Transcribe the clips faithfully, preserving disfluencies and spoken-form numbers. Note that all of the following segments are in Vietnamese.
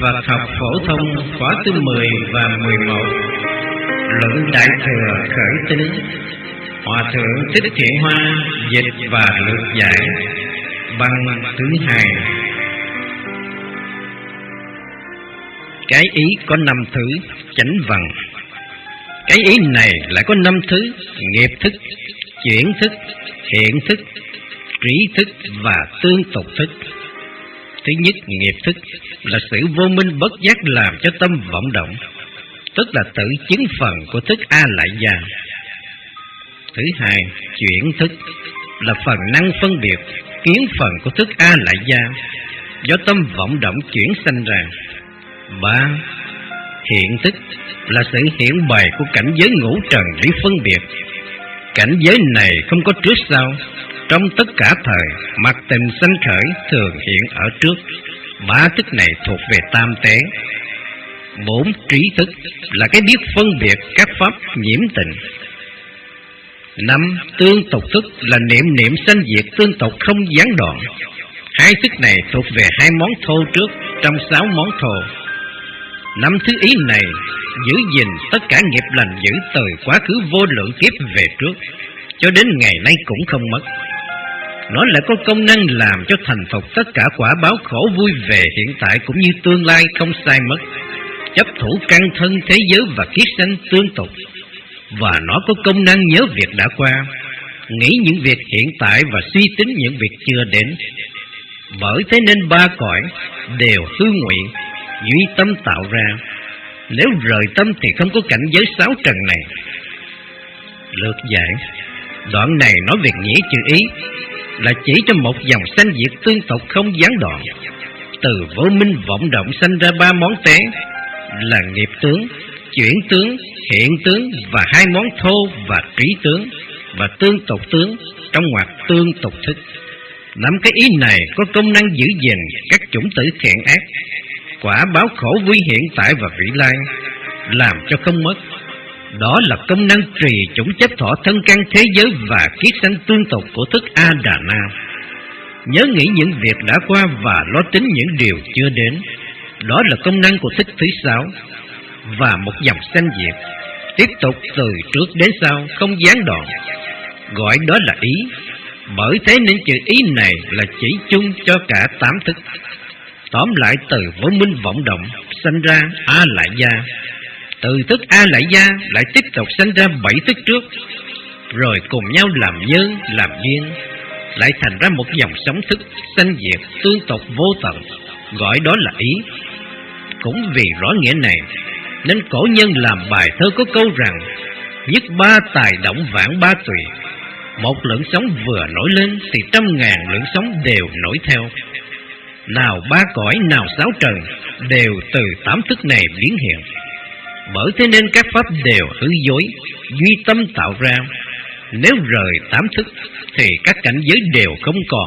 Phật học phổ thông khóa thứ mười và mười một. Luận Đại Thừa khởi tính. Hòa thượng Thích Thiện Hoa dịch và lược giải. Băng thứ hai. Cái ý có năm thứ, chánh văn. Cái ý này lại có năm thứ: nghiệp thức, chuyển thức, hiện thức, trí thức và tương tục thức. Thứ nhất, nghiệp thức là sự vô minh bất giác làm cho tâm vọng động, tức là tự chứng phần của thức A Lại Gia. Thứ hai, chuyển thức là phần năng phân biệt, kiến phần của thức A Lại Gia, do tâm vọng động chuyển sanh ra. Ba, hiện thức là sự hiện bày của cảnh giới ngũ trần để phân biệt. Cảnh giới này không có trước sau, trong tất cả thời, mặc tình sanh khởi thường hiện ở trước. Ba thức này thuộc về tam tế. Bốn, trí thức là cái biết phân biệt các pháp nhiễm tình. Năm, tương tục thức là niệm niệm sanh diệt tương tục không gián đoạn. Hai thức này thuộc về hai món thô trước trong sáu món thô. Năm thứ ý này giữ gìn tất cả nghiệp lành dữ từ quá khứ vô lượng kiếp về trước, cho đến ngày nay cũng không mất. Nó lại có công năng làm cho thành phục tất cả quả báo khổ vui về hiện tại cũng như tương lai không sai mất. Chấp thủ căn thân thế giới và kiết sanh tương tục. Và nó có công năng nhớ việc đã qua, nghĩ những việc hiện tại và suy tính những việc chưa đến. Bởi thế nên ba cõi đều hư ngụy, duy tâm tạo ra. Nếu rời tâm thì không có cảnh giới sáu trần này. Lược giải. Đoạn này nói về nghĩa chữ ý, là chỉ cho một dòng sanh diệt tương tục không gián đoạn. Từ vô minh vọng động sanh ra ba món tế, là nghiệp tướng, chuyển tướng, hiện tướng và hai món thô và trí tướng và tương tục tướng trong ngoặc tương tục thức. Năm cái ý này có công năng giữ gìn các chủng tử thiện ác, quả báo khổ vui hiện tại và vị lai, làm cho không mất. Đó là công năng trì chủng chấp thọ thân căn thế giới và kiết sanh tương tục của thức A Đà Na. Nhớ nghĩ những việc đã qua và lo tính những điều chưa đến. Đó là công năng của thức thứ sáu. Và một dòng sanh diệt tiếp tục từ trước đến sau không gián đoạn, gọi đó là ý. Bởi thế nên chữ ý này là chỉ chung cho cả tám thức. Tóm lại, từ vô minh vọng động sanh ra A Lại Gia, từ thức A Lại Gia lại tiếp tục sanh ra bảy thức trước, rồi cùng nhau làm nhân làm duyên, lại thành ra một dòng sống thức sanh diệt tương tục vô tận, gọi đó là ý. Cũng vì rõ nghĩa này nên cổ nhân làm bài thơ có câu rằng: nhất ba tài động vạn ba tùy, một lượng sống vừa nổi lên thì trăm ngàn lượng sống đều nổi theo. Nào ba cõi nào sáu trần đều từ tám thức này biến hiện. Bởi thế nên các pháp đều hư dối, duy tâm tạo ra. Nếu rời tám thức thì các cảnh giới đều không còn.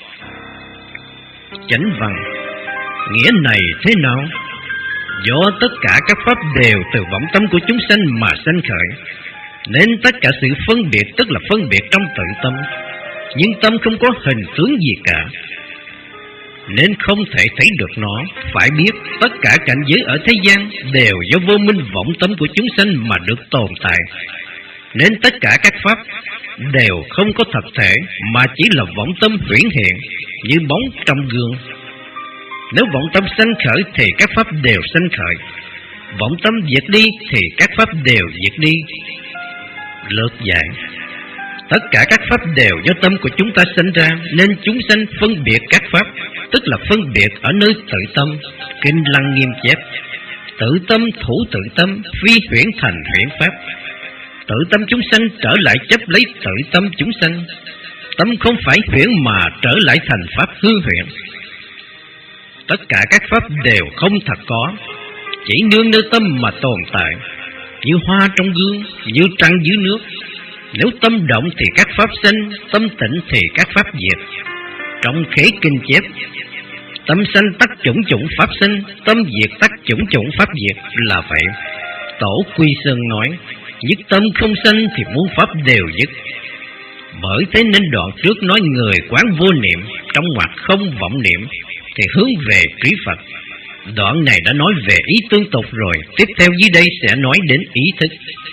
Chánh văn. Nghĩa này thế nào? Do tất cả các pháp đều từ vọng tâm của chúng sanh mà sanh khởi, nên tất cả sự phân biệt tức là phân biệt trong tự tâm, nhưng tâm không có hình tướng gì cả, nên không thể thấy được nó. Phải biết tất cả cảnh giới ở thế gian đều do vô minh vọng tâm của chúng sanh mà được tồn tại, nên tất cả các pháp đều không có thật thể mà chỉ là vọng tâm huyễn hiện như bóng trong gương. Nếu vọng tâm sanh khởi thì các pháp đều sanh khởi, vọng tâm diệt đi thì các pháp đều diệt đi. Lược giải. Tất cả các pháp đều do tâm của chúng ta sanh ra, nên chúng sanh phân biệt các pháp, tức là phân biệt ở nơi tự tâm. Kinh Lăng Nghiêm chép: tự tâm thủ tự tâm, phi huyễn thành huyễn pháp. Tự tâm chúng sanh trở lại chấp lấy tự tâm chúng sanh. Tâm không phải huyễn mà trở lại thành pháp hư huyễn. Tất cả các pháp đều không thật có, chỉ nương nơi tâm mà tồn tại, như hoa trong gương, như trăng dưới nước. Nếu tâm động thì các pháp sanh, tâm tĩnh thì các pháp diệt. Trong Khế Kinh chép: tâm sanh tắc chủng chủng pháp sanh, tâm diệt tắc chủng chủng pháp diệt. Là vậy, Tổ Quy Sơn nói: nhất tâm không sanh thì muôn pháp đều dứt. Bởi thế nên đoạn trước nói người quán vô niệm, trong ngoặc không vọng niệm, thì hướng về trí Phật. Đoạn này đã nói về ý tương tục rồi, tiếp theo dưới đây sẽ nói đến ý thức.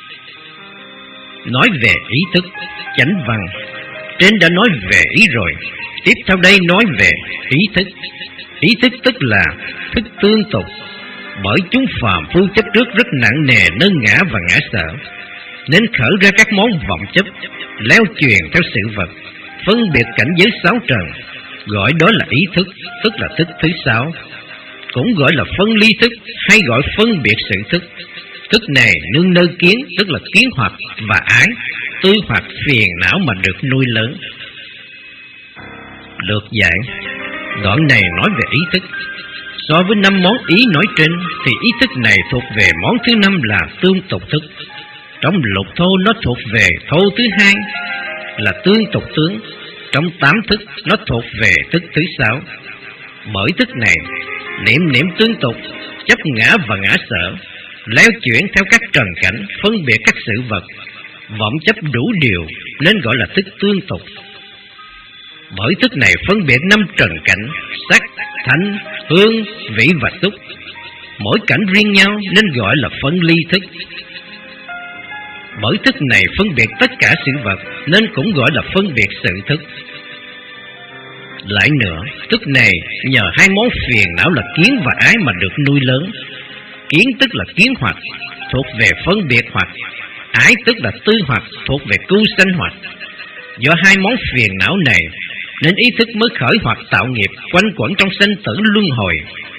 Nói về ý thức, chánh văn. Trên đã nói về ý rồi, tiếp theo đây nói về ý thức. Ý thức tức là thức tương tục. Bởi chúng phàm phu chấp trước rất nặng nề nơi ngã và ngã sở, nên khởi ra các món vọng chấp, leo truyền theo sự vật, phân biệt cảnh giới sáu trần, gọi đó là ý thức, tức là thức thứ sáu. Cũng gọi là phân ly thức, hay gọi phân biệt sự thức. Thức này nương nơi kiến, tức là kiến hoặc và ái, tư hoặc phiền não mà được nuôi lớn. Lược giải. Đoạn này nói về ý thức. So với năm món ý nói trên, thì ý thức này thuộc về món thứ năm là tương tục thức. Trong lục thô nó thuộc về thô thứ hai là tương tục tướng. Trong tám thức nó thuộc về thức thứ sáu. Bởi thức này, niệm niệm tương tục, chấp ngã và ngã sở, leo chuyển theo các trần cảnh, phân biệt các sự vật, vọng chấp đủ điều, nên gọi là thức tương tục. Bởi thức này phân biệt năm trần cảnh, sắc, thanh, hương, vị và xúc, mỗi cảnh riêng nhau nên gọi là phân ly thức. Bởi thức này phân biệt tất cả sự vật nên cũng gọi là phân biệt sự thức. Lại nữa, thức này nhờ hai món phiền não là kiến và ái mà được nuôi lớn. Kiến tức là kiến hoặc, thuộc về phân biệt hoặc. Ái tức là tư hoặc, thuộc về cưu sanh hoặc. Do hai món phiền não này nên ý thức mới khởi hoặc tạo nghiệp quanh quẩn trong sanh tử luân hồi.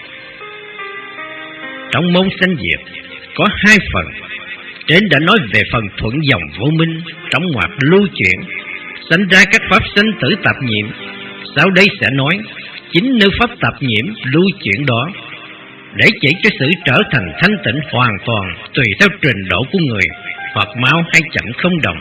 Trong môn sanh diệt có hai phần. Trên đã nói về phần thuận dòng vô minh, trong ngoặc lưu chuyển, sanh ra các pháp sanh tử tạp nhiễm. Sau đây sẽ nói chính nơi pháp tạp nhiễm lưu chuyển đó, để chỉ cho sự trở thành thanh tịnh hoàn toàn tùy theo trình độ của người, hoặc mau hay chậm không đồng.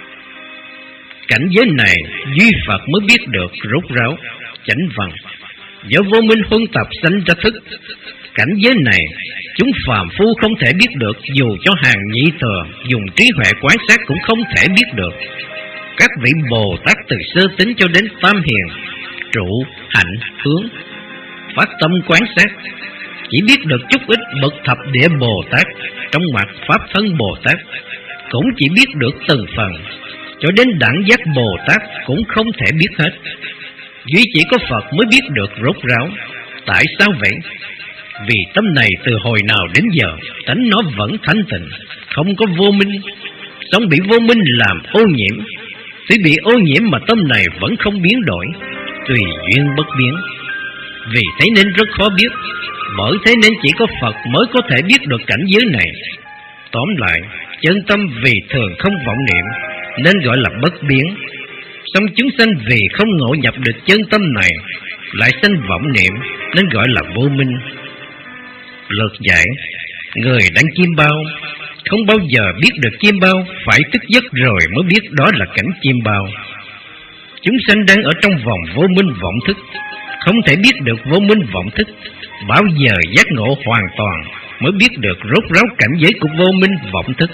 Cảnh giới này duy Phật mới biết được rốt ráo, chánh văn. Do vô minh huân tập sanh ra thức. Cảnh giới này chúng phàm phu không thể biết được, dù cho hàng nhị thừa dùng trí huệ quán sát cũng không thể biết được. Các vị Bồ Tát từ sơ tính cho đến tam hiền, trụ, hạnh, hướng, phát tâm quán sát, chỉ biết được chút ít. Bậc thập địa Bồ Tát trong mặt pháp thân Bồ Tát cũng chỉ biết được từng phần, cho đến đẳng giác Bồ Tát cũng không thể biết hết. Duy chỉ có Phật mới biết được rốt ráo. Tại sao vậy? Vì tâm này từ hồi nào đến giờ tánh nó vẫn thanh tịnh, không có vô minh, song bị vô minh làm ô nhiễm. Tuy bị ô nhiễm mà tâm này vẫn không biến đổi, tùy duyên bất biến. Vì thế nên rất khó biết. Bởi thế nên chỉ có Phật mới có thể biết được cảnh giới này. Tóm lại, chân tâm vì thường không vọng niệm nên gọi là bất biến. Song chúng sanh vì không ngộ nhập được chân tâm này lại sanh vọng niệm nên gọi là vô minh. Lược giải. Người đang chiêm bao không bao giờ biết được chiêm bao, phải thức giấc rồi mới biết đó là cảnh chiêm bao. Chúng sanh đang ở trong vòng vô minh vọng thức, không thể biết được vô minh vọng thức. Bao giờ giác ngộ hoàn toàn mới biết được rốt ráo cảnh giới của vô minh vọng thức.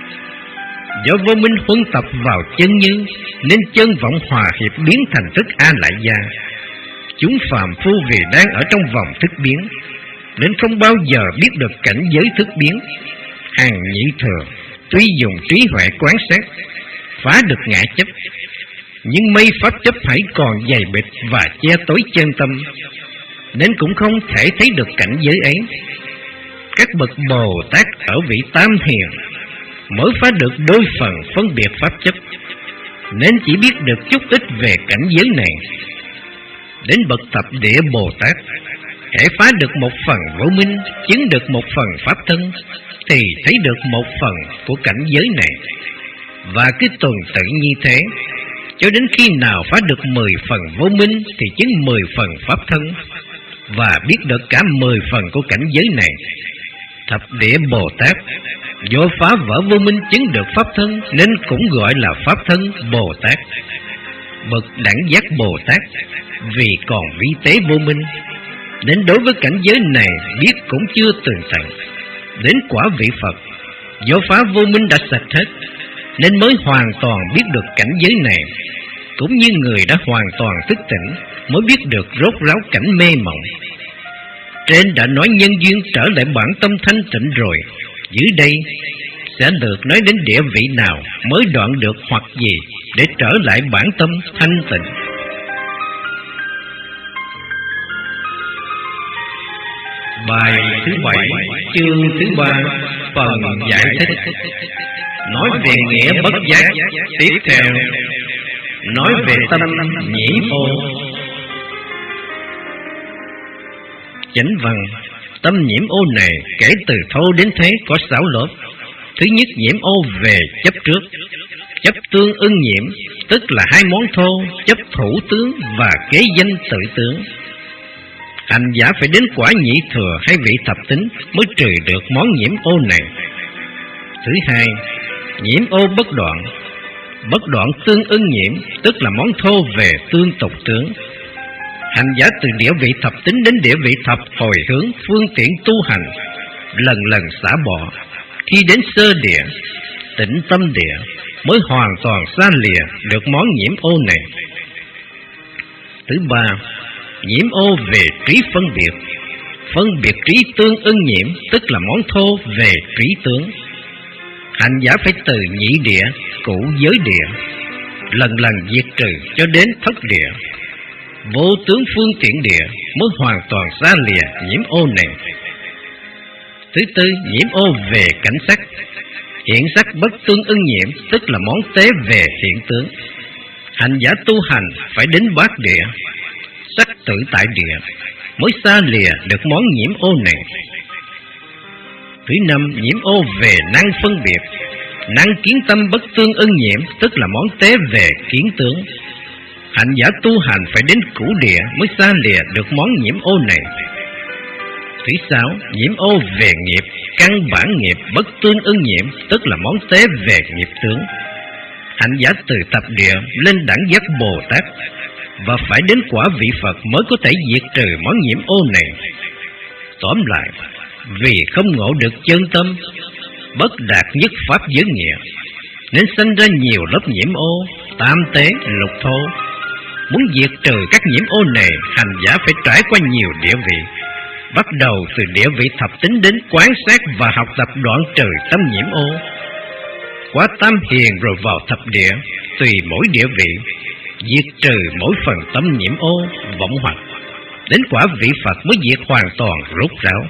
Do vô minh huân tập vào chân như nên chân vọng hòa hiệp biến thành thức A Lại Gia. Chúng phàm phu vì đang ở trong vòng thức biến nên không bao giờ biết được cảnh giới thức biến. Hàng nhị thừa tuy dùng trí huệ quán sát phá được ngã chấp, nhưng mây pháp chấp hãy còn dày bịch và che tối chân tâm, nên cũng không thể thấy được cảnh giới ấy. Các bậc Bồ Tát ở vị tam hiền mới phá được đôi phần phân biệt pháp chấp, nên chỉ biết được chút ít về cảnh giới này. Đến bậc thập địa Bồ Tát, hễ phá được một phần vô minh, chứng được một phần pháp thân, thì thấy được một phần của cảnh giới này. Và cứ tuần tự như thế, cho đến khi nào phá được mười phần vô minh thì chứng mười phần pháp thân, và biết được cả mười phần của cảnh giới này. Thập địa Bồ Tát do phá vỡ vô minh chứng được pháp thân nên cũng gọi là pháp thân Bồ Tát. Bậc đẳng giác Bồ Tát vì còn vi tế vô minh nên đối với cảnh giới này biết cũng chưa tường tận. Đến quả vị Phật do phá vô minh đã sạch hết nên mới hoàn toàn biết được cảnh giới này. Cũng như người đã hoàn toàn thức tỉnh mới biết được rốt ráo cảnh mê mộng. Trên đã nói nhân duyên trở lại bản tâm thanh tịnh rồi, dưới đây sẽ được nói đến địa vị nào mới đoạn được hoặc gì để trở lại bản tâm thanh tịnh. Bài thứ bảy, chương thứ ba, phần giải thích. Nói về nghĩa bất giác. Tiếp theo nói về tâm nhiễm ô. Chánh văn: tâm nhiễm ô này kể từ thô đến thế có sáu lớp. Thứ nhất, nhiễm ô về chấp trước. Chấp tương ưng nhiễm, tức là hai món thô, chấp thủ tướng và kế danh tự tướng. Hành giả phải đến quả nhị thừa hay vị thập tính mới trừ được món nhiễm ô này. Thứ hai, nhiễm ô bất đoạn. Bất đoạn tương ưng nhiễm, tức là món thô về tương tục tướng. Hành giả từ địa vị thập tính đến địa vị thập hồi hướng phương tiện tu hành, lần lần xả bỏ. Khi đến sơ địa, tĩnh tâm địa, mới hoàn toàn xa lìa được món nhiễm ô này. Thứ ba, nhiễm ô về trí phân biệt. Phân biệt trí tương ưng nhiễm, tức là món thô về trí tướng. Hành giả phải từ nhị địa, cũ giới địa, lần lần diệt trừ cho đến thất địa, vô tướng phương tiện địa, mới hoàn toàn xa lìa nhiễm ô này. Thứ tư, nhiễm ô về cảnh sắc. Hiện sắc bất tương ưng nhiễm, tức là món tế về hiện tướng. Hành giả tu hành phải đến bát địa, sắc tự tại địa, mới xa lìa được món nhiễm ô này. Thứ năm, nhiễm ô về năng phân biệt. Năng kiến tâm bất tương ưng nhiễm, tức là món tế về kiến tướng. Hành giả tu hành phải đến cửu địa mới xa lìa được món nhiễm ô này. Thứ sáu, nhiễm ô về nghiệp. Căn bản nghiệp bất tương ưng nhiễm, tức là món tế về nghiệp tướng. Hành giả từ tập địa lên đẳng giác Bồ Tát và phải đến quả vị Phật mới có thể diệt trừ món nhiễm ô này. Tóm lại, vì không ngộ được chân tâm, bất đạt nhất pháp giới nghĩa, nên sinh ra nhiều lớp nhiễm ô, tam tế, lục thô. Muốn diệt trừ các nhiễm ô này, hành giả phải trải qua nhiều địa vị, bắt đầu từ địa vị thập tính đến quán sát và học tập đoạn trừ tâm nhiễm ô. Qua tam hiền rồi vào thập địa, tùy mỗi địa vị, diệt trừ mỗi phần tâm nhiễm ô, vọng hoặc. Đến quả vị Phật mới diệt hoàn toàn rốt ráo.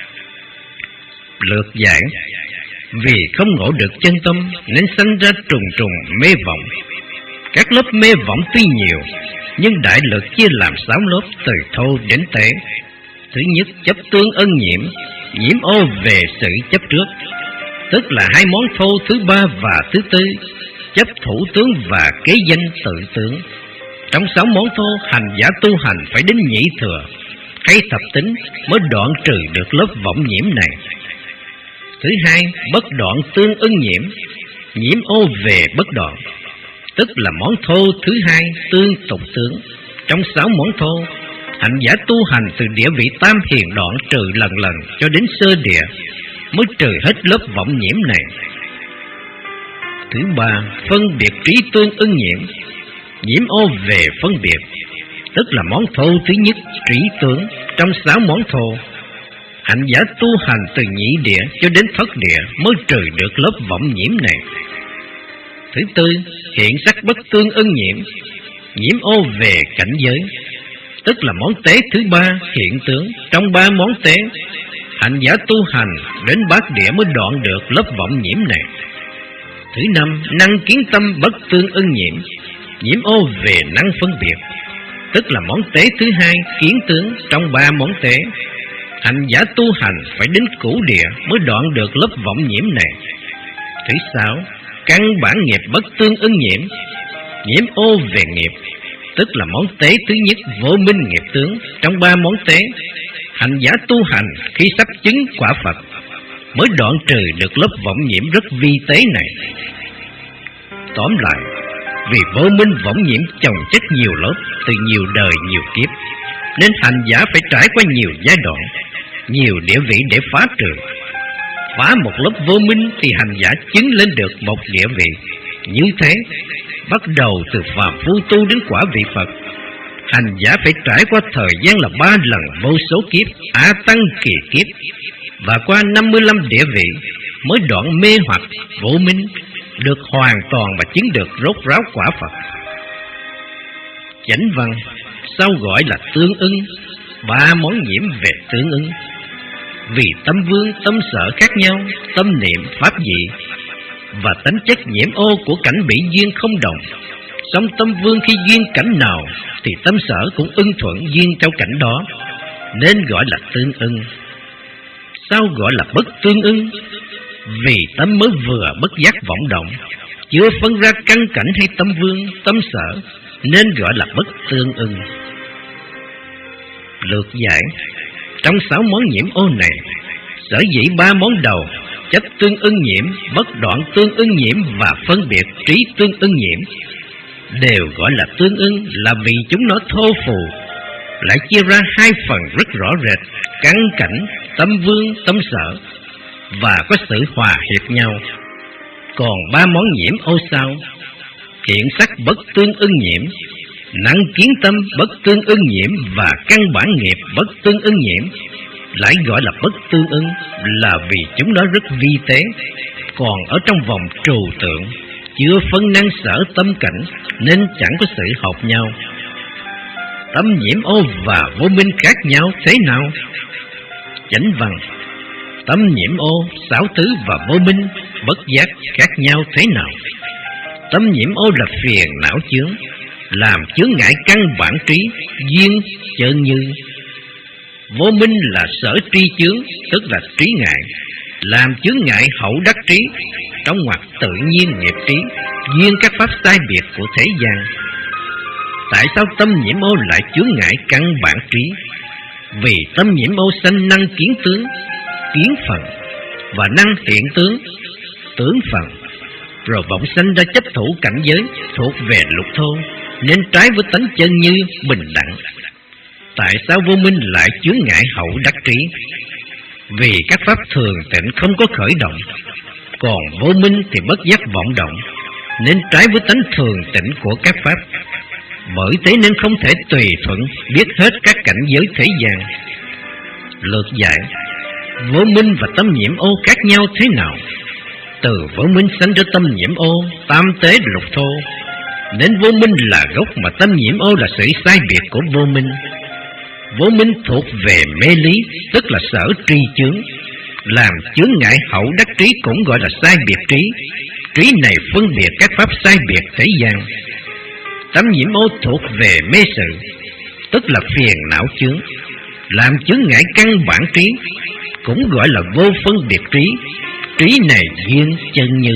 Lược giảng: vì không ngộ được chân tâm nên sanh ra trùng trùng mê vọng. Các lớp mê vọng tuy nhiều, nhưng đại lược chia làm sáu lớp từ thô đến tế. Thứ nhất, chấp tương ân nhiễm. Nhiễm ô về sự chấp trước, tức là hai món thô thứ ba và thứ tư, chấp thủ tướng và kế danh tự tướng. Trong sáu món thô, hành giả tu hành phải đến nhị thừa hay thập tính mới đoạn trừ được lớp vọng nhiễm này. Thứ hai, bất đoạn tương ưng nhiễm. Nhiễm ô về bất đoạn, tức là món thô thứ hai tương tục tướng. Trong sáu món thô, hành giả tu hành từ địa vị tam hiền đoạn trừ lần lần cho đến sơ địa mới trừ hết lớp vọng nhiễm này. Thứ ba, phân biệt trí tương ưng nhiễm. Nhiễm ô về phân biệt, tức là món thô thứ nhất trí tướng. Trong sáu món thô, hành giả tu hành từ nhị địa cho đến thất địa mới trừ được lớp vọng nhiễm này. Thứ tư, hiện sắc bất tương ưng nhiễm. Nhiễm ô về cảnh giới, tức là món tế thứ ba hiện tướng. Trong ba món tế, hành giả tu hành đến bát địa mới đoạn được lớp vọng nhiễm này. Thứ năm, năng kiến tâm bất tương ưng nhiễm. Nhiễm ô về năng phân biệt, tức là món tế thứ hai kiến tướng. Trong ba món tế, hành giả tu hành phải đến cửu địa mới đoạn được lớp vọng nhiễm này. Thứ sáu, căn bản nghiệp bất tương ưng nhiễm. Nhiễm ô về nghiệp, tức là món tế thứ nhất vô minh nghiệp tướng. Trong ba món tế, hành giả tu hành khi sắp chứng quả Phật mới đoạn trừ được lớp vọng nhiễm rất vi tế này. Tóm lại, vì vô minh vọng nhiễm chồng chất nhiều lớp từ nhiều đời nhiều kiếp, nên hành giả phải trải qua nhiều giai đoạn, nhiều địa vị để phá trừ. Phá một lớp vô minh thì hành giả chứng lên được một địa vị. Như thế, bắt đầu từ phàm phu tu đến quả vị Phật, hành giả phải trải qua thời gian là ba lần vô số kiếp, á tăng kỳ kiếp, và qua năm mươi lăm địa vị mới đoạn mê hoặc vô minh, được hoàn toàn và chứng được rốt ráo quả Phật. Chánh văn sao gọi là tương ưng? Ba món nhiễm về tương ưng. Vì tâm vương, tâm sở khác nhau, tâm niệm, pháp dị và tính chất nhiễm ô của cảnh bị duyên không đồng. Song tâm vương khi duyên cảnh nào thì tâm sở cũng ưng thuận duyên trong cảnh đó, nên gọi là tương ưng. Sao gọi là bất tương ưng? Vì tâm mới vừa bất giác vọng động, chưa phân ra căn cảnh hay tâm vương, tâm sở, nên gọi là bất tương ưng. Lược giải: trong sáu món nhiễm ô này, sở dĩ ba món đầu chấp tương ưng nhiễm, bất đoạn tương ưng nhiễm và phân biệt trí tương ưng nhiễm đều gọi là tương ưng, là vì chúng nó thô phù, lại chia ra hai phần rất rõ rệt: căn cảnh, tâm vương, tâm sở, và có sự hòa hiệp nhau. Còn ba món nhiễm ô sau: hiện sắc bất tương ưng nhiễm, năng kiến tâm bất tương ưng nhiễm và căn bản nghiệp bất tương ưng nhiễm, lại gọi là bất tương ưng, là vì chúng nó rất vi tế, còn ở trong vòng trừu tượng, chưa phân năng sở tâm cảnh, nên chẳng có sự hợp nhau. Tâm nhiễm ô và vô minh khác nhau thế nào? Chánh văn: tâm nhiễm ô, sáu thứ và vô minh, bất giác khác nhau thế nào? Tâm nhiễm ô là phiền não chướng, làm chướng ngại căn bản trí, duyên chơn như. Vô minh là sở tri chướng, tức là trí ngại, làm chướng ngại hậu đắc trí, trong ngoặc tự nhiên nghiệp trí, duyên các pháp sai biệt của thế gian. Tại sao tâm nhiễm ô lại chướng ngại căn bản trí? Vì tâm nhiễm ô sanh năng kiến tướng, kiến phần, và năng hiện tướng, tướng phần, rồi vọng sanh ra chấp thủ cảnh giới thuộc về lục thô, nên trái với tánh chân như bình đẳng. Tại sao vô minh lại chướng ngại hậu đắc trí? Vì các pháp thường tịnh không có khởi động, còn vô minh thì bất giác vọng động, nên trái với tánh thường tịnh của các pháp. Bởi thế nên không thể tùy thuận biết hết các cảnh giới thế gian. Lược giải: vô minh và tâm nhiễm ô khác nhau thế nào? Từ vô minh sanh ra tâm nhiễm ô, tam tế lục thô, nên vô minh là gốc mà tâm nhiễm ô là sự sai biệt của vô minh. Vô minh thuộc về mê lý, tức là sở tri chướng, làm chướng ngại hậu đắc trí cũng gọi là sai biệt trí. Trí này phân biệt các pháp sai biệt thế gian. Tâm nhiễm ô thuộc về mê sự, tức là phiền não chướng, làm chướng ngại căn bản trí, cũng gọi là vô phân biệt trí. Trí này duyên chân như.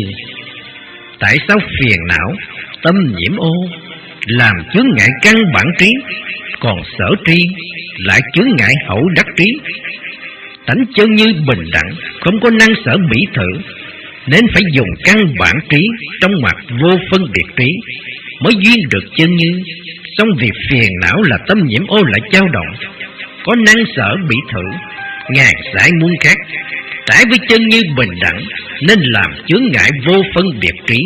Tại sao phiền não, tâm nhiễm ô làm chướng ngại căn bản trí, còn sở tri lại chướng ngại hậu đắc trí? Tánh chân như bình đẳng, không có năng sở bỉ thử, nên phải dùng căn bản trí trong mặt vô phân biệt trí mới duyên được chân như. Song vì phiền não là tâm nhiễm ô lại dao động, có năng sở bỉ thử, ngàn sải muôn khác, trái với chân như bình đẳng, nên làm chướng ngại vô phân biệt trí.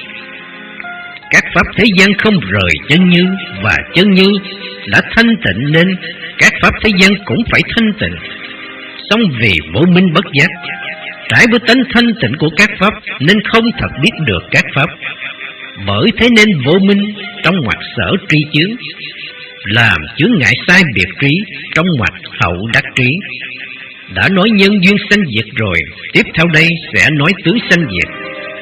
Các pháp thế gian không rời chân như, và chân như đã thanh tịnh nên các pháp thế gian cũng phải thanh tịnh. Song vì vô minh bất giác, trái với tánh thanh tịnh của các pháp, nên không thật biết được các pháp. Bởi thế nên vô minh trong ngoặc sở tri chướng, làm chướng ngại sai biệt trí trong ngoặc hậu đắc trí. Đã nói nhân duyên sanh diệt rồi, tiếp theo đây sẽ nói tướng sanh diệt.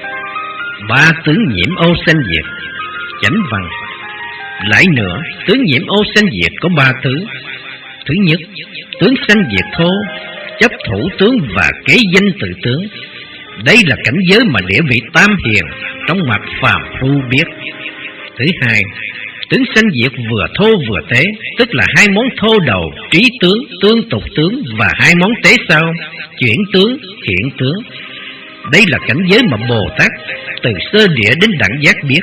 Ba tướng nhiễm ô sanh diệt. Chánh văn: lại nữa, tướng nhiễm ô sanh diệt có ba thứ. Thứ nhất, tướng sanh diệt thô, chấp thủ tướng và kế danh tự tướng. Đây là cảnh giới mà địa vị tam hiền trong mặt phàm phu biết. Thứ hai, tướng sanh diệt vừa thô vừa tế, tức là hai món thô đầu, trí tướng, tương tục tướng, và hai món tế sau, chuyển tướng, hiện tướng. Đây là cảnh giới mà Bồ Tát từ sơ địa đến đẳng giác biết.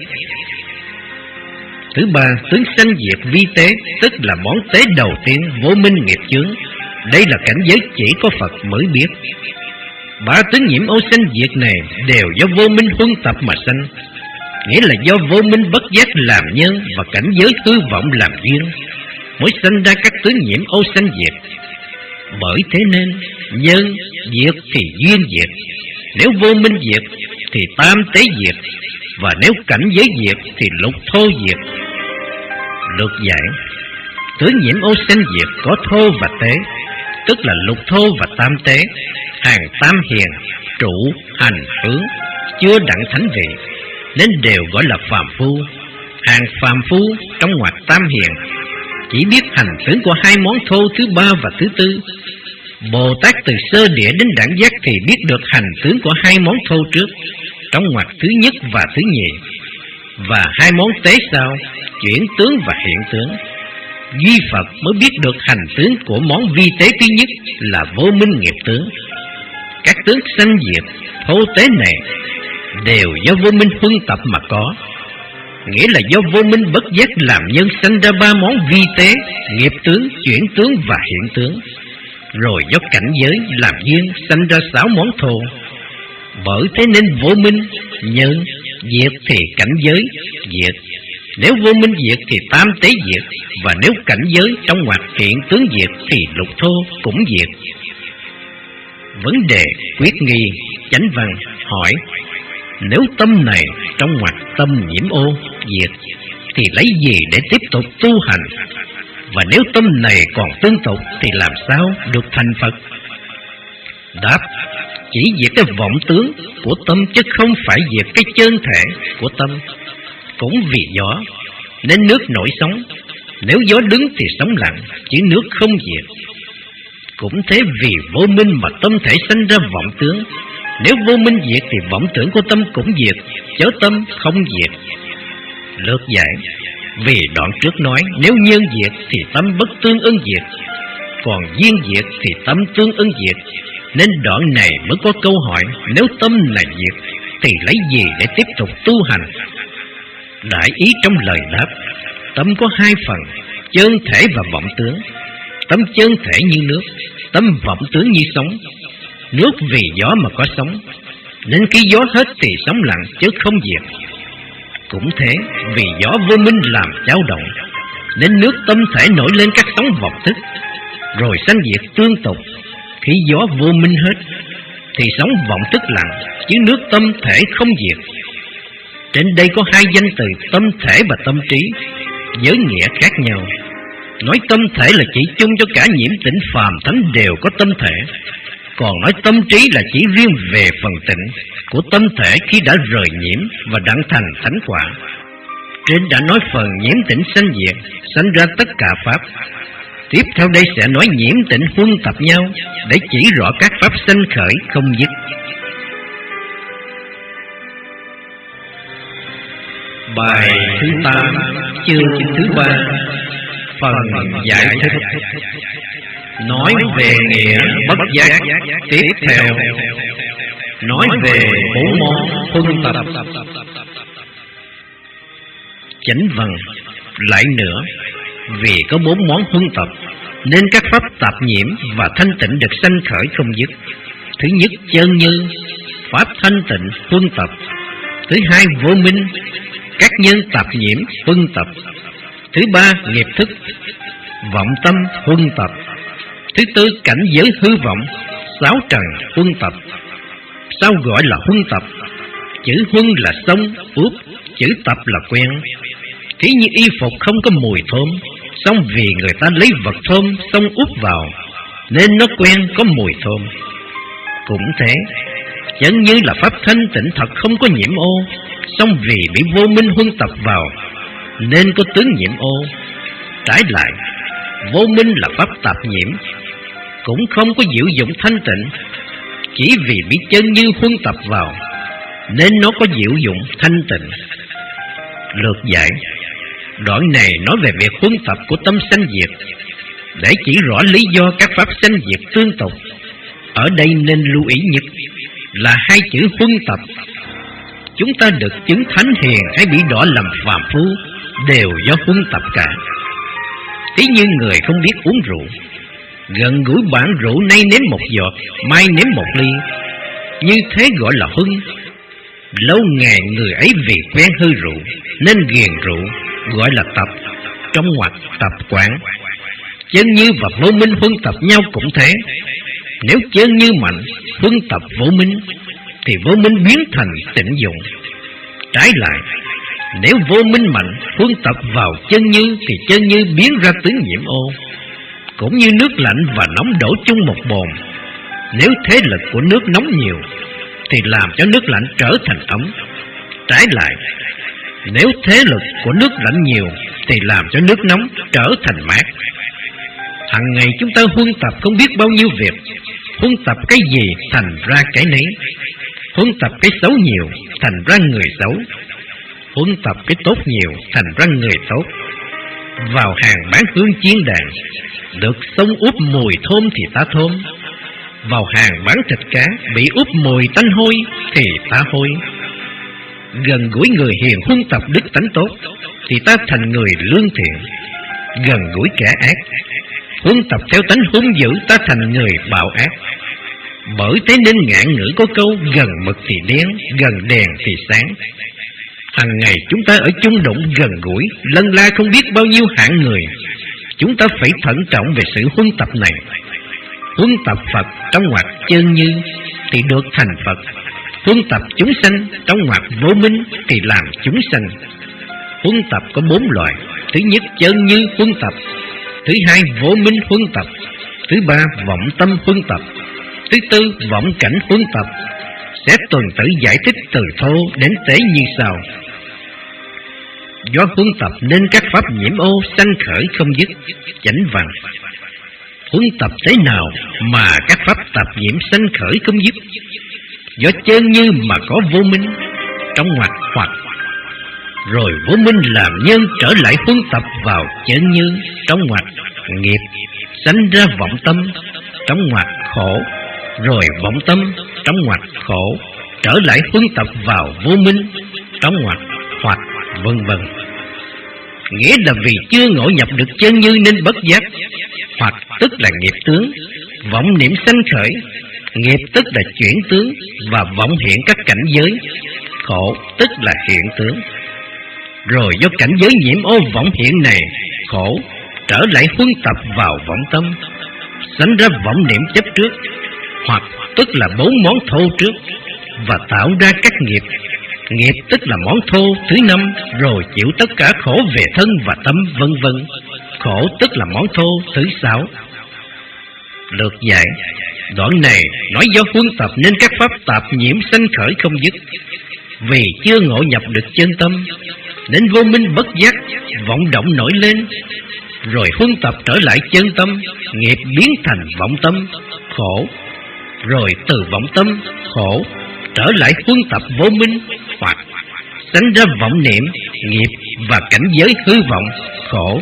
Thứ ba, tướng sanh diệt vi tế, tức là món tế đầu tiên, vô minh nghiệp chướng. Đây là cảnh giới chỉ có Phật mới biết. Ba tướng nhiễm ô sanh diệt này đều do vô minh huân tập mà sanh, nghĩa là do vô minh bất giác làm nhân và cảnh giới hư vọng làm duyên. mới sanh ra các tướng nhiễm ô sanh diệt. Bởi thế nên nhân diệt thì duyên diệt, nếu vô minh diệt thì tam tế diệt, và nếu cảnh giới diệt thì lục thô diệt. Lược giải: tướng nhiễm ô sanh diệt có thô và tế, tức là lục thô và tam tế. Hàng tam hiền, trụ, hành, hướng chưa đặng thánh vị, nên đều gọi là phàm phu. Hàng phàm phu trong ngoặc tam hiền chỉ biết hành tướng của hai món thô thứ ba và thứ tư. Bồ Tát từ sơ địa đến đẳng giác thì biết được hành tướng của hai món thô trước, trong ngoặc thứ nhất và thứ nhì, và hai món tế sau, chuyển tướng và hiện tướng. Duy Phật mới biết được hành tướng của món vi tế thứ nhất là vô minh nghiệp tướng. Các tướng sanh diệt, thô tế này đều do vô minh huân tập mà có, nghĩa là do vô minh bất giác làm nhân sanh ra ba món vi tế, nghiệp tướng, chuyển tướng và hiện tướng. Rồi do cảnh giới làm duyên sanh ra sáu món thô. Bởi thế nên vô minh nhân diệt thì cảnh giới diệt, nếu vô minh diệt thì tam tế diệt, và nếu cảnh giới trong ngoặc hiện tướng diệt thì lục thô cũng diệt. Vấn đề quyết nghi chánh văn hỏi: nếu tâm này trong ngoặc tâm nhiễm ô diệt thì lấy gì để tiếp tục tu hành? Và nếu tâm này còn tương tục thì làm sao được thành Phật? Đáp: chỉ diệt cái vọng tướng của tâm, chứ không phải diệt cái chân thể của tâm. Cũng vì gió nên nước nổi sóng, nếu gió đứng thì sóng lặng, chứ nước không diệt. Cũng thế, vì vô minh mà tâm thể sanh ra vọng tướng, nếu vô minh diệt thì vọng tưởng của tâm cũng diệt, chớ tâm không diệt. Lược giải: vì đoạn trước nói nếu nhân diệt thì tâm bất tương ưng diệt, còn duyên diệt thì tâm tương ưng diệt, nên đoạn này mới có câu hỏi: nếu tâm này diệt thì lấy gì để tiếp tục tu hành? Đại ý trong lời đáp: tâm có hai phần, chân thể và vọng tướng. Tâm chân thể như nước, tâm vọng tướng như sóng. Nước vì gió mà có sóng, nên khi gió hết thì sóng lặng, chứ không diệt. Cũng thế, vì gió vô minh làm chao động, nên nước tâm thể nổi lên các sóng vọng thức, rồi sanh diệt tương tục. Khi gió vô minh hết thì sóng vọng thức lặng, chứ nước tâm thể không diệt. Trên đây có hai danh từ tâm thể và tâm trí, với nghĩa khác nhau. Nói tâm thể là chỉ chung cho cả nhiễm tịnh phàm thánh đều có tâm thể, còn nói tâm trí là chỉ riêng về phần tịnh của tâm thể khi đã rời nhiễm và đặng thành thánh quả. Trên đã nói phần nhiễm tịnh sanh diệt, sanh ra tất cả pháp. Tiếp theo đây sẽ nói nhiễm tịnh huân tập nhau, để chỉ rõ các pháp sanh khởi không dứt. Bài thứ tám, chương thứ ba, phần giải thích. Nói về nghĩa bất giác. Tiếp theo nói về bốn món huân tập. Chánh văn lại nữa: vì có bốn món huân tập, nên các pháp tạp nhiễm và thanh tịnh được sanh khởi không dứt. Thứ nhất, chân như, pháp thanh tịnh huân tập. Thứ hai, vô minh, các nhân tạp nhiễm huân tập. Thứ ba, nghiệp thức, vọng tâm huân tập. Thứ tư, cảnh giới hư vọng, sáu trần huân tập. Sao gọi là huân tập? Chữ huân là xông, úp, chữ tập là quen. Thí như y phục không có mùi thơm, xong vì người ta lấy vật thơm xong úp vào, nên nó quen có mùi thơm. Cũng thế, chân như là pháp thanh tịnh thật không có nhiễm ô, xong vì bị vô minh huân tập vào, nên có tướng nhiễm ô. Trái lại, vô minh là pháp tạp nhiễm, cũng không có diệu dụng thanh tịnh, chỉ vì bị chân như huân tập vào, nên nó có diệu dụng thanh tịnh. Lược giải: đoạn này nói về việc huân tập của tâm sanh diệt, để chỉ rõ lý do các pháp sanh diệt tương tục. Ở đây nên lưu ý nhất là hai chữ huân tập. Chúng ta được chứng thánh hiền hay bị đọa làm phàm phu đều do huân tập cả. Tí như người không biết uống rượu, gần gũi bản rượu nay nếm một giọt, mai nếm một ly, như thế gọi là huân. Lâu ngày người ấy vì quen hư rượu nên ghiền rượu, gọi là tập, trong ngoặc tập quán. Chân như và vô minh huân tập nhau cũng thế. Nếu chân như mạnh huân tập vô minh thì vô minh biến thành tịnh dụng. Trái lại, nếu vô minh mạnh huân tập vào chân như thì chân như biến ra tứ nhiễm ô. Cũng như nước lạnh và nóng đổ chung một bồn, nếu thế lực của nước nóng nhiều thì làm cho nước lạnh trở thành ấm. Trái lại, nếu thế lực của nước lạnh nhiều thì làm cho nước nóng trở thành mát. Hằng ngày chúng ta huân tập không biết bao nhiêu việc. Huân tập cái gì thành ra cái nấy. Huân tập cái xấu nhiều thành ra người xấu. Huân tập cái tốt nhiều thành ra người tốt. Vào hàng bán hương chiên đàn, được xông úp mùi thơm thì ta thơm. Vào hàng bán thịt cá, bị úp mùi tanh hôi thì ta hôi. Gần gũi người hiền huân tập đức tánh tốt thì ta thành người lương thiện. Gần gũi kẻ ác, huân tập theo tánh hung dữ, ta thành người bạo ác. Bởi thế nên ngạn ngữ có câu gần mực thì đen, gần đèn thì sáng. Hằng ngày chúng ta ở chung đụng gần gũi, lân la không biết bao nhiêu hạng người. Chúng ta phải thận trọng về sự huân tập này. Huân tập Phật trong ngoặc chân như thì được thành Phật. Huân tập chúng sanh trong ngoặc vô minh thì làm chúng sanh. Huân tập có bốn loại. Thứ nhất, chân như huân tập. Thứ hai, vô minh huân tập. Thứ ba, vọng tâm huân tập. Thứ tư, vọng cảnh huân tập. Sẽ tuần tự giải thích từ thô đến tế như sau. Do huân tập nên các pháp nhiễm ô sanh khởi không dứt. Chánh văn. Huân tập thế nào mà các pháp tập nhiễm sanh khởi không dứt? Do chân như mà có vô minh trong ngoặc hoặc. Rồi vô minh làm nhân trở lại huân tập vào chân như trong ngoặc nghiệp, sanh ra vọng tâm trong ngoặc khổ. Rồi vọng tâm trong ngoặc khổ trở lại huân tập vào vô minh trong ngoặc hoặc, vân vân. Nghĩa là vì chưa ngộ nhập được chân như nên bất giác. Hoặc tức là nghiệp tướng, vọng niệm sanh khởi. Nghiệp tức là chuyển tướng và vọng hiện các cảnh giới. Khổ tức là hiện tướng. Rồi do cảnh giới nhiễm ô vọng hiện này, khổ trở lại huân tập vào vọng tâm, sanh ra vọng niệm chấp trước. Hoặc tức là bốn món thô trước và tạo ra các nghiệp. Nghiệp tức là món thô thứ năm, rồi chịu tất cả khổ về thân và tâm, vân vân. Khổ tức là món thô thứ sáu. Lược dạy, đoạn này nói do huân tập nên các pháp tạp nhiễm sanh khởi không dứt. Vì chưa ngộ nhập được chân tâm nên vô minh bất giác, vọng động nổi lên. Rồi huân tập trở lại chân tâm, nghiệp biến thành vọng tâm, khổ. Rồi từ vọng tâm, khổ trở lại huân tập vô minh, hoặc sanh ra vọng niệm, nghiệp và cảnh giới hư vọng, khổ.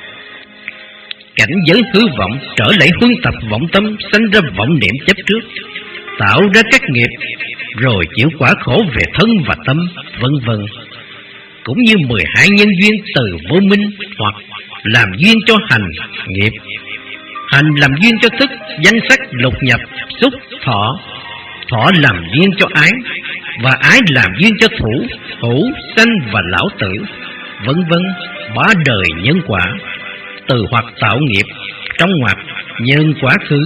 Cảnh giới hư vọng trở lại huân tập vọng tâm, sanh ra vọng niệm chấp trước, tạo ra các nghiệp, rồi chịu quả khổ về thân và tâm, vân vân. Cũng như mười hai nhân duyên từ vô minh, hoặc làm duyên cho hành, nghiệp. Hành làm duyên cho thức, danh sắc, lục nhập, xúc, thọ. Thọ làm duyên cho ái, và ái làm duyên cho thủ, hữu, sanh và lão tử, vân vân. Ba đời nhân quả. Từ hoặc tạo nghiệp, trong ngoặc nhân quá khứ.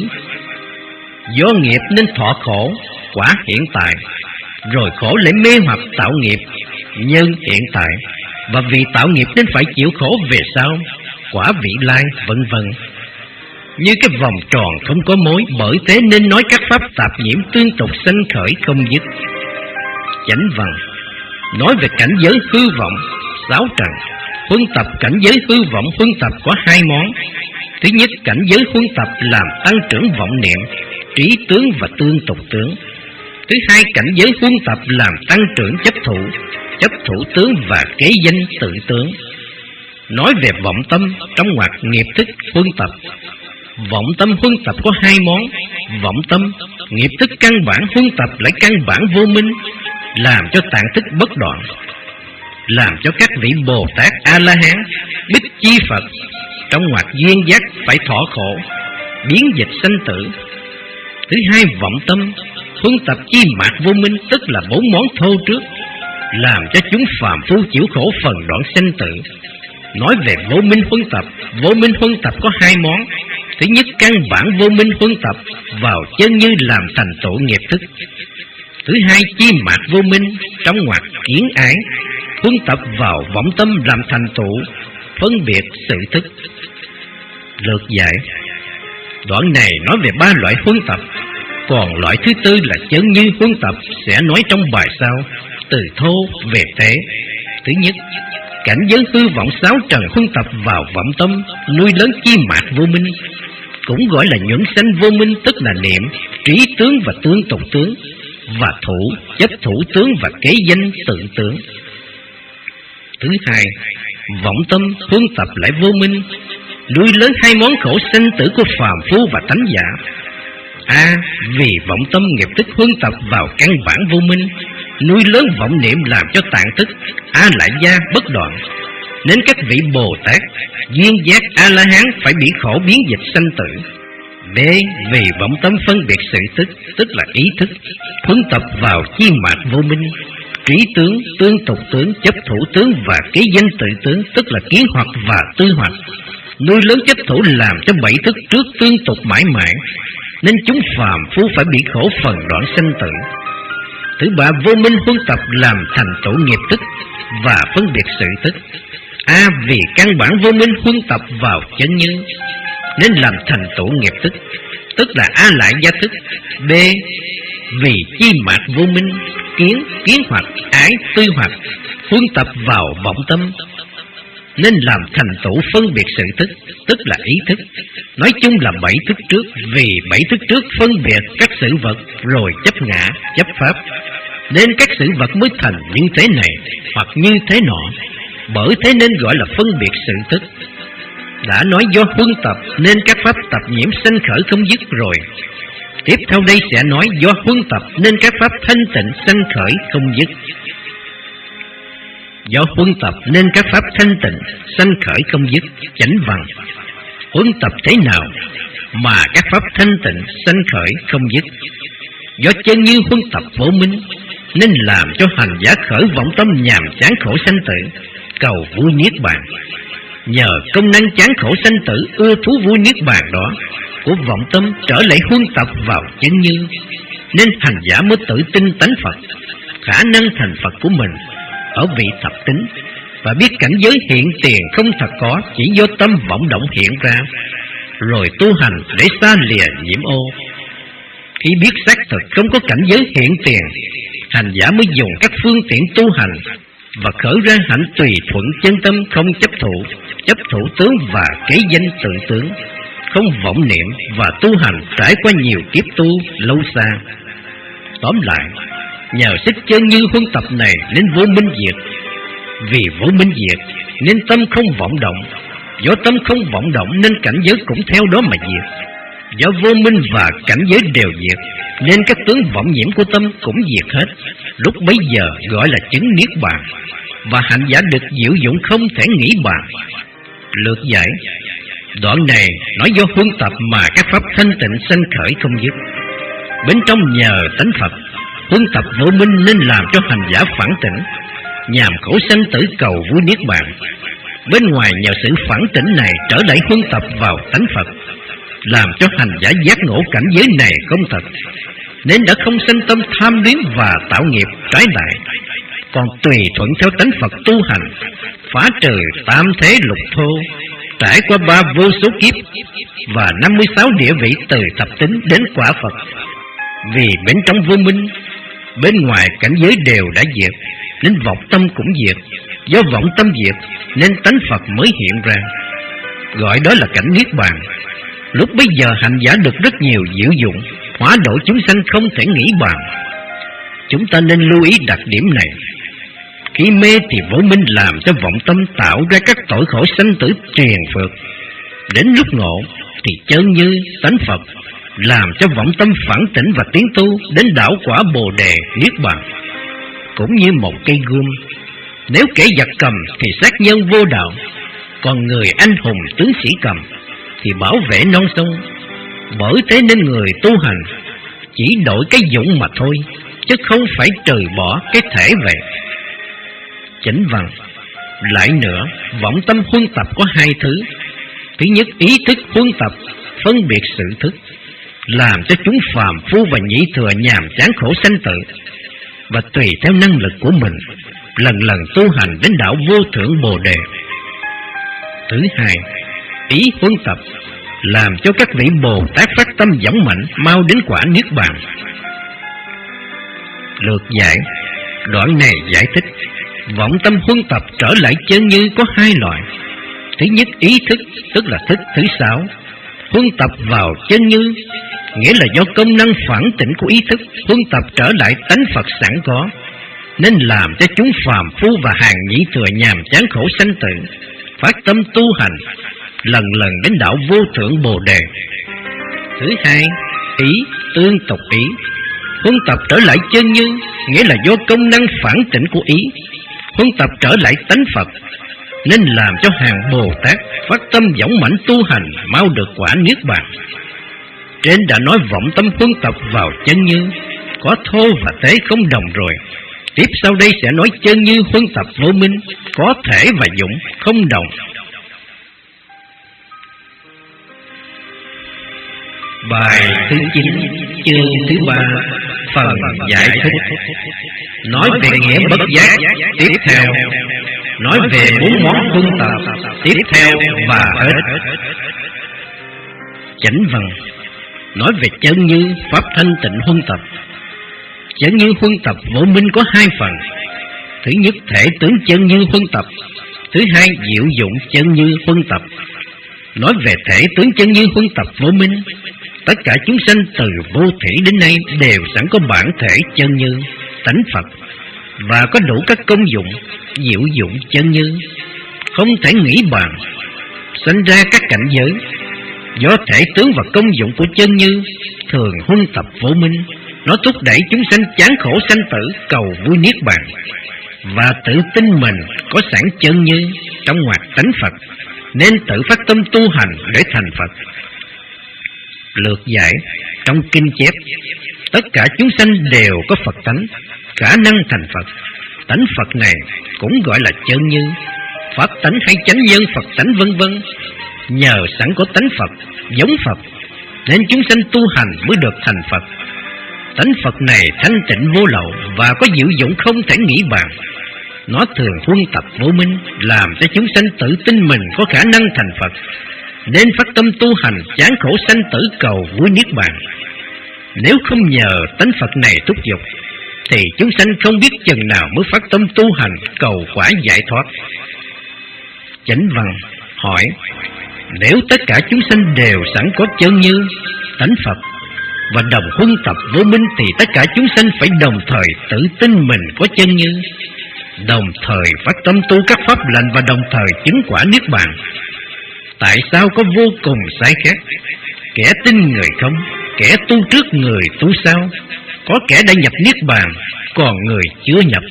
Do nghiệp nên thọ khổ, quả hiện tại. Rồi khổ lại mê hoặc tạo nghiệp, nhân hiện tại. Và vì tạo nghiệp nên phải chịu khổ về sau, quả vị lai, vân vân. Như cái vòng tròn không có mối, bởi thế nên nói các pháp tạp nhiễm tương tục sanh khởi không dứt. Chánh văn nói về cảnh giới hư vọng, sáu trần. Huân tập cảnh giới hư vọng huân tập có hai món. Thứ nhất, cảnh giới huân tập làm tăng trưởng vọng niệm, trí tướng và tương tục tướng. Thứ hai, cảnh giới huân tập làm tăng trưởng chấp thủ, chấp thủ tướng và kế danh tự tướng. Nói về vọng tâm trong ngoặc nghiệp thức huân tập. Vọng tâm huân tập có hai món. Vọng tâm, nghiệp thức căn bản huân tập lại căn bản vô minh, làm cho tạng thức bất đoạn, làm cho các vị Bồ Tát A-la-hán, Bích Chi Phật trong ngoặc duyên giác phải thọ khổ, biến dịch sanh tử. Thứ hai, vọng tâm huân tập chi mạt vô minh, tức là bốn món thô trước, làm cho chúng phàm phu chịu khổ phần đoạn sanh tử. nói về vô minh huân tập. Vô minh huân tập có hai món. Thứ nhất, căn bản vô minh huân tập vào chân như làm thành tổ nghiệp thức. Thứ hai, chi mạt vô minh trong ngoặc kiến ái huân tập vào vọng tâm làm thành tựu phân biệt sự thức. Lược giải. Đoạn này nói về ba loại huân tập, còn loại thứ tư là chân như huân tập sẽ nói trong bài sau, từ thô về tế. Thứ nhất, cảnh giới hư vọng sáu trần huân tập vào vọng tâm, nuôi lớn chi mạt vô minh, cũng gọi là nhuận sanh vô minh, tức là niệm, trí tướng và tương tục tướng, và thủ, chấp thủ tướng và kế danh tự tướng. Thứ hai, vọng tâm huân tập lại vô minh, nuôi lớn hai món khổ sanh tử của phàm phu và thánh giả. A. Vì vọng tâm nghiệp thức huân tập vào căn bản vô minh, nuôi lớn vọng niệm làm cho tạng thức A Lại Gia bất đoạn, nên các vị Bồ Tát duyên giác A La Hán phải bị khổ biến dịch sanh tử. B. Vì vọng tâm phân biệt sự thức, tức là ý thức, huân tập vào chi mạt vô minh, trí tướng, tương tục tướng, chấp thủ tướng và kế danh tự tướng, tức là kiến hoặc và tư hoặc, nuôi lớn chấp thủ làm cho bảy thức trước tương tục mãi mãi, nên chúng phàm phu phải bị khổ phần đoạn sanh tử. Thứ ba, vô minh huân tập làm thành tổ nghiệp thức và phân biệt sự thức. A. Vì căn bản vô minh huân tập vào chân như, nên làm thành tổ nghiệp thức, tức là A Lại Gia thức. B. Vì chi mạt vô minh, kiến, kiến hoặc, ái, tư hoặc huân tập vào vọng tâm, nên làm thành tổ phân biệt sự thức, tức là ý thức. Nói chung là bảy thức trước, vì bảy thức trước phân biệt các sự vật rồi chấp ngã, chấp pháp, nên các sự vật mới thành như thế này hoặc như thế nọ, bởi thế nên gọi là phân biệt sự thức. Đã nói do huân tập nên các pháp tập nhiễm sanh khởi không dứt rồi. Tiếp theo đây sẽ nói do huân tập nên các pháp thanh tịnh sanh khởi không dứt. Do huân tập nên các pháp thanh tịnh sanh khởi không dứt. Chánh văn. Huân tập thế nào mà các pháp thanh tịnh sanh khởi không dứt? Do chân như huân tập vô minh, nên làm cho hành giả khởi vọng tâm nhàm chán khổ sanh tử, cầu vui niết bàn. Nhờ công năng chán khổ sanh tử, ưa thú vui niết bàn đó của vọng tâm trở lại huân tập vào chân như, nên hành giả mới tự tin tánh Phật, khả năng thành Phật của mình ở vị thập tính, và biết cảnh giới hiện tiền không thật có, chỉ do tâm vọng động hiện ra, rồi tu hành để xa lìa nhiễm ô. Khi biết xác thực không có cảnh giới hiện tiền, hành giả mới dùng các phương tiện tu hành và khởi ra hạnh tùy thuận chân tâm, không chấp thủ, chấp thủ tướng và kế danh tự tướng, không vọng niệm và tu hành trải qua nhiều kiếp tu lâu xa. Tóm lại, nhờ sức chân như huân tập này nên vô minh diệt. Vì vô minh diệt nên tâm không vọng động, do tâm không vọng động nên cảnh giới cũng theo đó mà diệt. Do vô minh và cảnh giới đều diệt nên các tướng vọng nhiễm của tâm cũng diệt hết. Lúc bấy giờ gọi là chứng niết bàn, và hành giả được diệu dụng không thể nghĩ bàn. Lược giải. Đoạn này nói do huân tập mà các pháp thanh tịnh sanh khởi không dứt. Bên trong nhờ tánh Phật, huân tập vô minh nên làm cho hành giả phản tỉnh, nhàm khổ sanh tử cầu vui niết bàn. Bên ngoài nhờ sự phản tỉnh này trở lại huân tập vào tánh Phật, làm cho hành giả giác ngộ cảnh giới này không thật, nên đã không sanh tâm tham luyến và tạo nghiệp trái lại, còn tùy thuận theo tánh Phật tu hành, phá trừ tam thế lục thô, trải qua ba vô số kiếp và năm mươi sáu địa vị từ thập tính đến quả Phật. Vì bên trong vô minh, bên ngoài cảnh giới đều đã diệt, nên vọng tâm cũng diệt. Do vọng tâm diệt nên tánh Phật mới hiện ra, gọi đó là cảnh niết bàn. Lúc bây giờ hành giả được rất nhiều diệu dụng, hóa độ chúng sanh không thể nghĩ bàn. Chúng ta nên lưu ý đặc điểm này. Khi mê thì vô minh làm cho vọng tâm tạo ra các tội khổ sanh tử triền phượt. Đến lúc ngộ thì chân như tánh Phật làm cho vọng tâm phản tỉnh và tiến tu đến đảo quả Bồ Đề niết bàn. Cũng như một cây gươm, nếu kẻ giặc cầm thì sát nhân vô đạo, còn người anh hùng tướng sĩ cầm thì bảo vệ non sông. Bởi thế nên người tu hành chỉ đổi cái dũng mà thôi, chứ không phải trừ bỏ cái thể vậy. Chỉnh văn. Lại nữa, vọng tâm huân tập có hai thứ. Thứ nhất, ý thức huân tập phân biệt sự thức, làm cho chúng phàm phu và nhị thừa nhàm chán khổ sanh tử, và tùy theo năng lực của mình lần lần tu hành đến đạo vô thượng Bồ Đề. Thứ hai, ý huân tập làm cho các vị Bồ Tát phát tâm dũng mạnh mau đến quả niết bàn. Lược giải. Đoạn này giải thích vọng tâm huân tập trở lại chân như có hai loại. Thứ nhất, ý thức, tức là thức thứ sáu, huân tập vào chân như, nghĩa là do công năng phản tỉnh của ý thức huân tập trở lại tánh Phật sẵn có, nên làm cho chúng phàm phu và hàng nhĩ thừa nhàm chán khổ sanh tử, phát tâm tu hành, lần lần đến đạo vô thượng Bồ Đề. Thứ hai, ý tương tục ý, huân tập trở lại chân như, nghĩa là do công năng phản tỉnh của ý huân tập trở lại tánh Phật, nên làm cho hàng Bồ Tát phát tâm dũng mãnh tu hành mau được quả niết bàn. Trên đã nói vọng tâm huân tập vào chân như có thô và tế không đồng rồi. Tiếp sau đây sẽ nói chân như huân tập vô minh có thể và dụng không đồng. Bài thứ chín, chương thứ ba, phần giải thích. Nói về nghĩa bất giác tiếp theo, nói về bốn món huân tập tiếp theo và hết. Chánh văn nói về chân như pháp thanh tịnh huân tập. Chân như huân tập vô minh có hai phần. Thứ nhất, thể tướng chân như huân tập. Thứ hai, diệu dụng chân như huân tập. Nói về thể tướng chân như huân tập vô minh, tất cả chúng sanh từ vô thủy đến nay đều sẵn có bản thể chân như, tánh Phật, và có đủ các công dụng, diệu dụng chân như, không thể nghĩ bàn, sanh ra các cảnh giới. Do thể tướng và công dụng của chân như thường huân tập vô minh, nó thúc đẩy chúng sanh chán khổ sanh tử, cầu vui niết bàn, và tự tin mình có sẵn chân như trong ngoặt tánh Phật, nên tự phát tâm tu hành để thành Phật. Lược giải. Trong kinh chép, tất cả chúng sanh đều có Phật tánh, khả năng thành Phật. Tánh Phật này cũng gọi là chân như, pháp tánh hay chánh nhân Phật tánh vân vân. Nhờ sẵn có tánh Phật, giống Phật, nên chúng sanh tu hành mới được thành Phật. Tánh Phật này thanh tịnh vô lậu và có diệu dụng không thể nghĩ bàn. Nó thường huân tập vô minh, làm cho chúng sanh tự tin mình có khả năng thành Phật, nên phát tâm tu hành chán khổ sanh tử, cầu vui niết bàn. Nếu không nhờ tánh Phật này thúc giục, thì chúng sanh không biết chừng nào mới phát tâm tu hành, cầu quả giải thoát. Chánh văn hỏi: nếu tất cả chúng sanh đều sẵn có chân như, tánh Phật, và đồng huân tập vô minh, thì tất cả chúng sanh phải đồng thời tự tin mình có chân như, đồng thời phát tâm tu các pháp lành, và đồng thời chứng quả niết bàn. Tại sao có vô cùng sai khác? Kẻ tin người không, kẻ tu trước người tu sau. Có kẻ đã nhập niết bàn, còn người chưa nhập.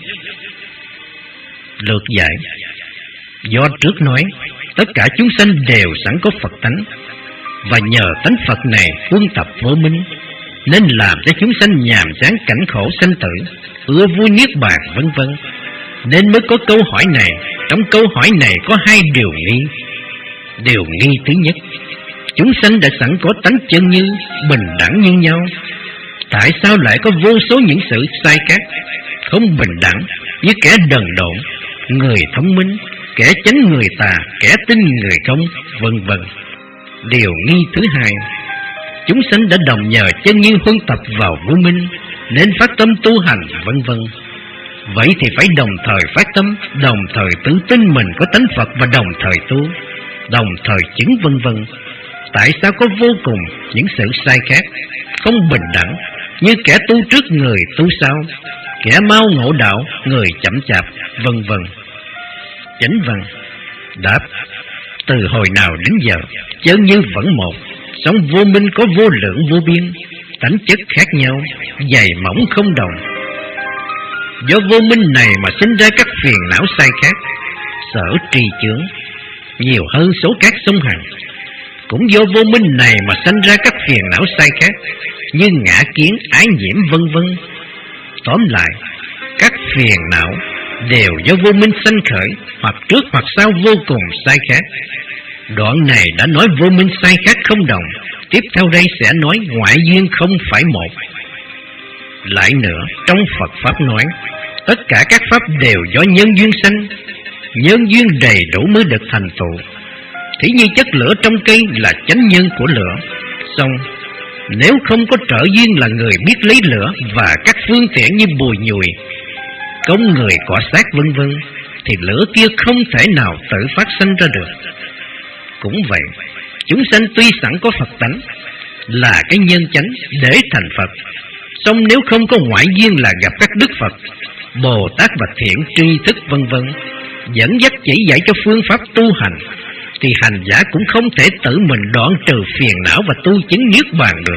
Lược giải. Do trước nói tất cả chúng sanh đều sẵn có Phật tánh, và nhờ tánh Phật này huân tập vô minh, nên làm cho chúng sanh nhàm chán cảnh khổ sanh tử, ưa vui niết bàn vân vân. Nên mới có câu hỏi này. Trong câu hỏi này có hai điều nghi. Điều nghi thứ nhất, chúng sanh đã sẵn có tánh chân như, bình đẳng như nhau, tại sao lại có vô số những sự sai khác, không bình đẳng, như kẻ đần độn, người thông minh, kẻ chánh người tà, kẻ tin người không, vân vân. Điều nghi thứ hai, chúng sanh đã đồng nhờ chân như huân tập vào vô minh, nên phát tâm tu hành vân vân. Vậy thì phải đồng thời phát tâm, đồng thời tự tin mình có tánh Phật, và đồng thời tu, đồng thời chứng vân vân. Tại sao có vô cùng những sự sai khác, không bình đẳng, như kẻ tu trước người tu sau, kẻ mau ngộ đạo, người chậm chạp, vân vân. Chánh văn đáp: từ hồi nào đến giờ, chân như vẫn một, song vô minh có vô lượng vô biên, tánh chất khác nhau, dày mỏng không đồng. Do vô minh này mà sinh ra các phiền não sai khác, sở trì chướng nhiều hơn số các sông Hằng. Cũng do vô minh này mà sanh ra các phiền não sai khác, như ngã kiến, ái nhiễm vân vân. Tóm lại, các phiền não đều do vô minh sanh khởi, hoặc trước hoặc sau vô cùng sai khác. Đoạn này đã nói vô minh sai khác không đồng, tiếp theo đây sẽ nói ngoại duyên không phải một. Lại nữa, trong Phật Pháp nói, tất cả các Pháp đều do nhân duyên sanh, nhân duyên đầy đủ mới được thành tựu. Thí như chất lửa trong cây là chánh nhân của lửa, xong nếu không có trợ duyên là người biết lấy lửa và các phương tiện như bùi nhùi, công người cọ sát vân vân, thì lửa kia không thể nào tự phát sinh ra được. Cũng vậy, chúng sanh tuy sẵn có Phật tánh, là cái nhân chánh để thành Phật, song nếu không có ngoại duyên là gặp các Đức Phật, Bồ Tát và thiện tri thức vân vân dẫn dắt chỉ dạy cho phương pháp tu hành, thì hành giả cũng không thể tự mình đoạn trừ phiền não và tu chứng niết bàn được.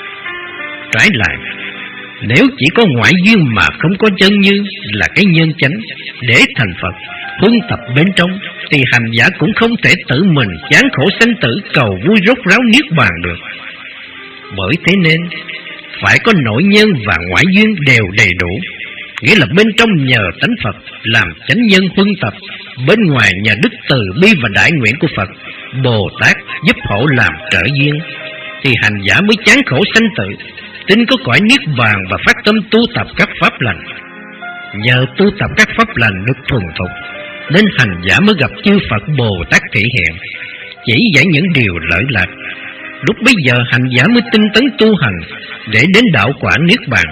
Trái lại, nếu chỉ có ngoại duyên mà không có chân như là cái nhân chánh để thành Phật huân tập bên trong, thì hành giả cũng không thể tự mình chán khổ sanh tử cầu vui rốt ráo niết bàn được. Bởi thế nên phải có nội nhân và ngoại duyên đều đầy đủ, nghĩa là bên trong nhờ tánh Phật làm chánh nhân huân tập, bên ngoài nhờ đức từ bi và đại nguyện của Phật Bồ Tát giúp hộ làm trợ duyên, thì hành giả mới chán khổ sanh tử, tin có cõi niết bàn và phát tâm tu tập các pháp lành. Nhờ tu tập các pháp lành được thuần thục, nên hành giả mới gặp chư Phật Bồ Tát thị hiện, chỉ dạy những điều lợi lạc. Lúc bấy giờ hành giả mới tinh tấn tu hành để đến đạo quả niết bàn.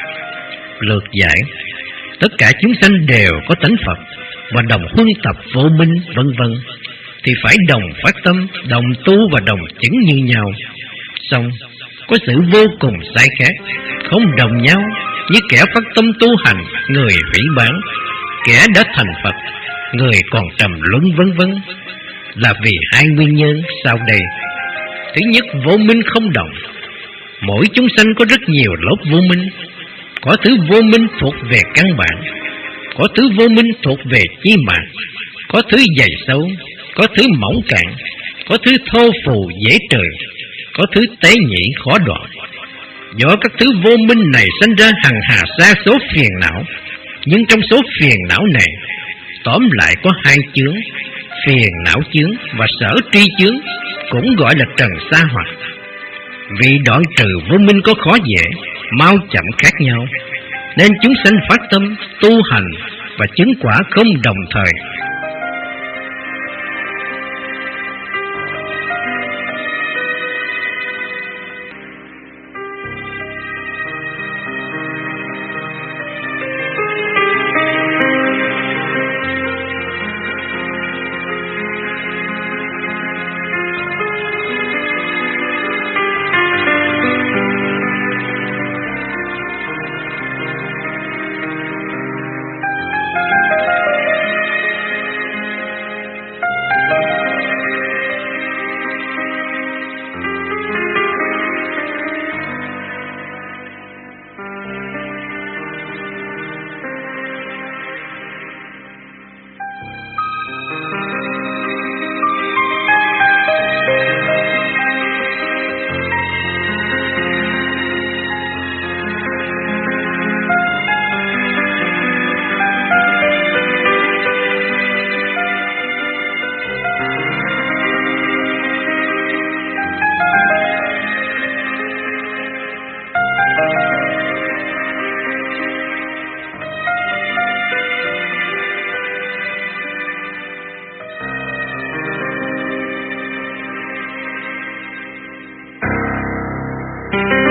Lược giải, tất cả chúng sanh đều có tánh Phật và đồng huân tập vô minh vân vân, thì phải đồng phát tâm, đồng tu và đồng chứng như nhau. Song có sự vô cùng sai khác, không đồng nhau, như kẻ phát tâm tu hành, người hủy bán, kẻ đã thành Phật, người còn trầm luân vân vân, là vì hai nguyên nhân sau đây. Thứ nhất, vô minh không đồng. Mỗi chúng sanh có rất nhiều lớp vô minh. Có thứ vô minh thuộc về căn bản, có thứ vô minh thuộc về chi mạng, có thứ dày sâu, có thứ mỏng cạn, có thứ thô phù dễ trừ, có thứ tế nhị khó đoạn. Do các thứ vô minh này sinh ra hằng hà sa số phiền não, nhưng trong số phiền não này tóm lại có hai chướng, phiền não chướng và sở tri chướng, cũng gọi là trần sa hoặc. Vì đoạn trừ vô minh có khó dễ, mau chậm khác nhau, nên chúng sanh phát tâm tu hành và chứng quả không đồng thời. Thank you.